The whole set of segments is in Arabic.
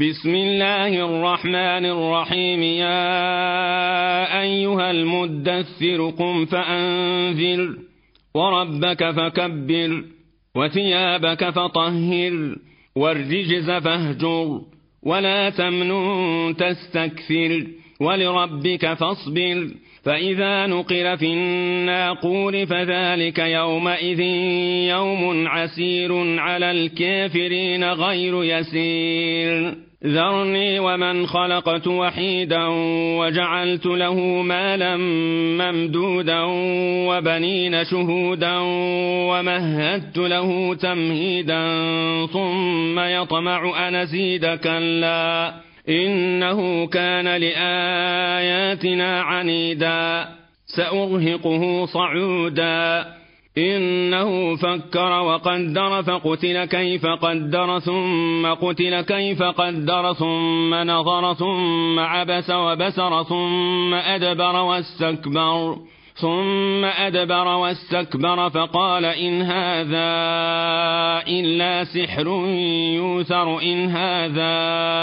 بسم الله الرحمن الرحيم. يا أيها المدثر قم فأنذر وربك فكبر وثيابك فطهر والرجز فاهجر ولا تمنن تستكثر ولربك فاصبر. فإذا نقر في الناقور فذلك يومئذ يوم عسير على الكافرين غير يسير. ذرني ومن خلقت وحيدا وجعلت له مالا ممدودا وبنين شهودا ومهدت له تمهيدا ثم يطمع أن أزيد كلا إنه كان لآياتنا عنيدا سأرهقه صعودا. إنه فكر وقدر فقتل كيف قدر ثم قتل كيف قدر ثم نظر ثم عبس وبسر ثم أدبر واستكبر فقال إن هذا إلا سحر يوثر إن هذا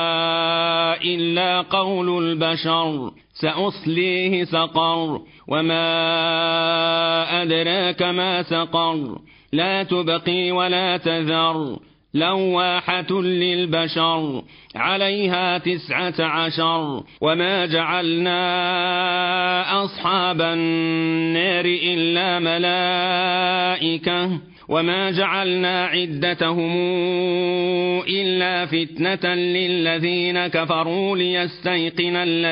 إلا قول البشر سأصليه سقر وما أدراك ما سقر لا تبقي ولا تذر لواحة للبشر عليها 19 وما جعلنا أصحاب النار إلا ملائكة وما جعلنا عدتهم إلا فتنة للذين كفروا ليستيقن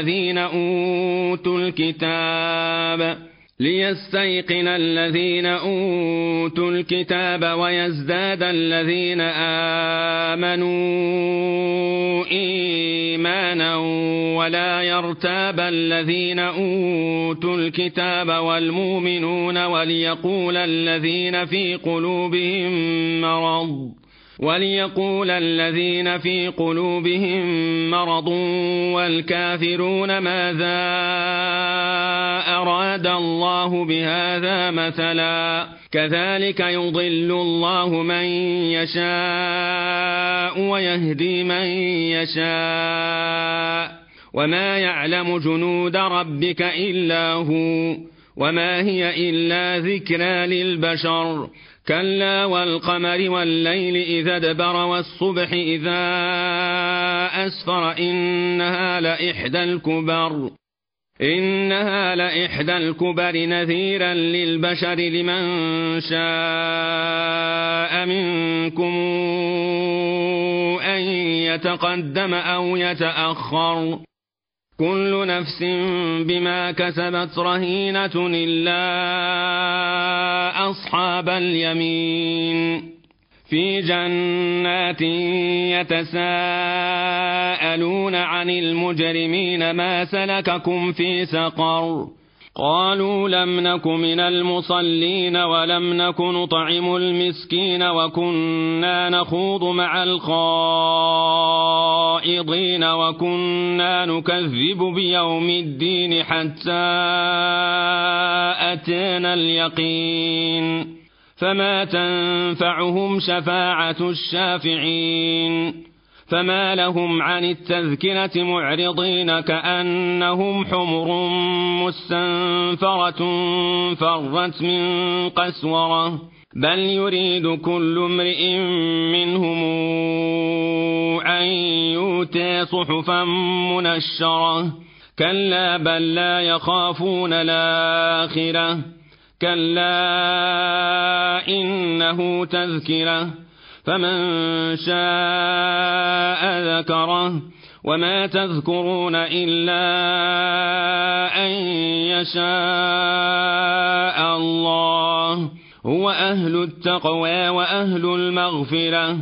الذين أوتوا الكتاب ويزداد الذين آمنوا إيمانا ولا يرتاب الذين أوتوا الكتاب والمؤمنون وليقول الذين في قلوبهم مرض والكافرون ماذا أراد الله بهذا مثلا كذلك يضل الله من يشاء ويهدي من يشاء وما يعلم جنود ربك إلا هو وما هي إلا ذكرى للبشر. كلا والقمر والليل إذا ادبر والصبح إذا أسفر إنها لإحدى الكبر نذيرا للبشر لمن شاء منكم أن يتقدم أو يتأخر كل نفس بما كسبت رهينة إلا أصحاب اليمين في جنات يتساءلون عن المجرمين ما سلككم في سقر قالوا لم نك من المصلين ولم نك نطعم المسكين وكنا نخوض مع الخائضين وكنا نكذب بيوم الدين حتى أتانا اليقين فما تنفعهم شفاعة الشافعين. فما لهم عن التذكرة معرضين كأنهم حمر مستنفرة فرت من قسورة بل يريد كل امرئ منهم أن يؤتى صحفا منشرة كلا بل لا يخافون الآخرة كلا إنه تذكرة فمن شاء ذكره وما تذكرون إلا أن يشاء الله هو أهل التقوى وأهل المغفرة.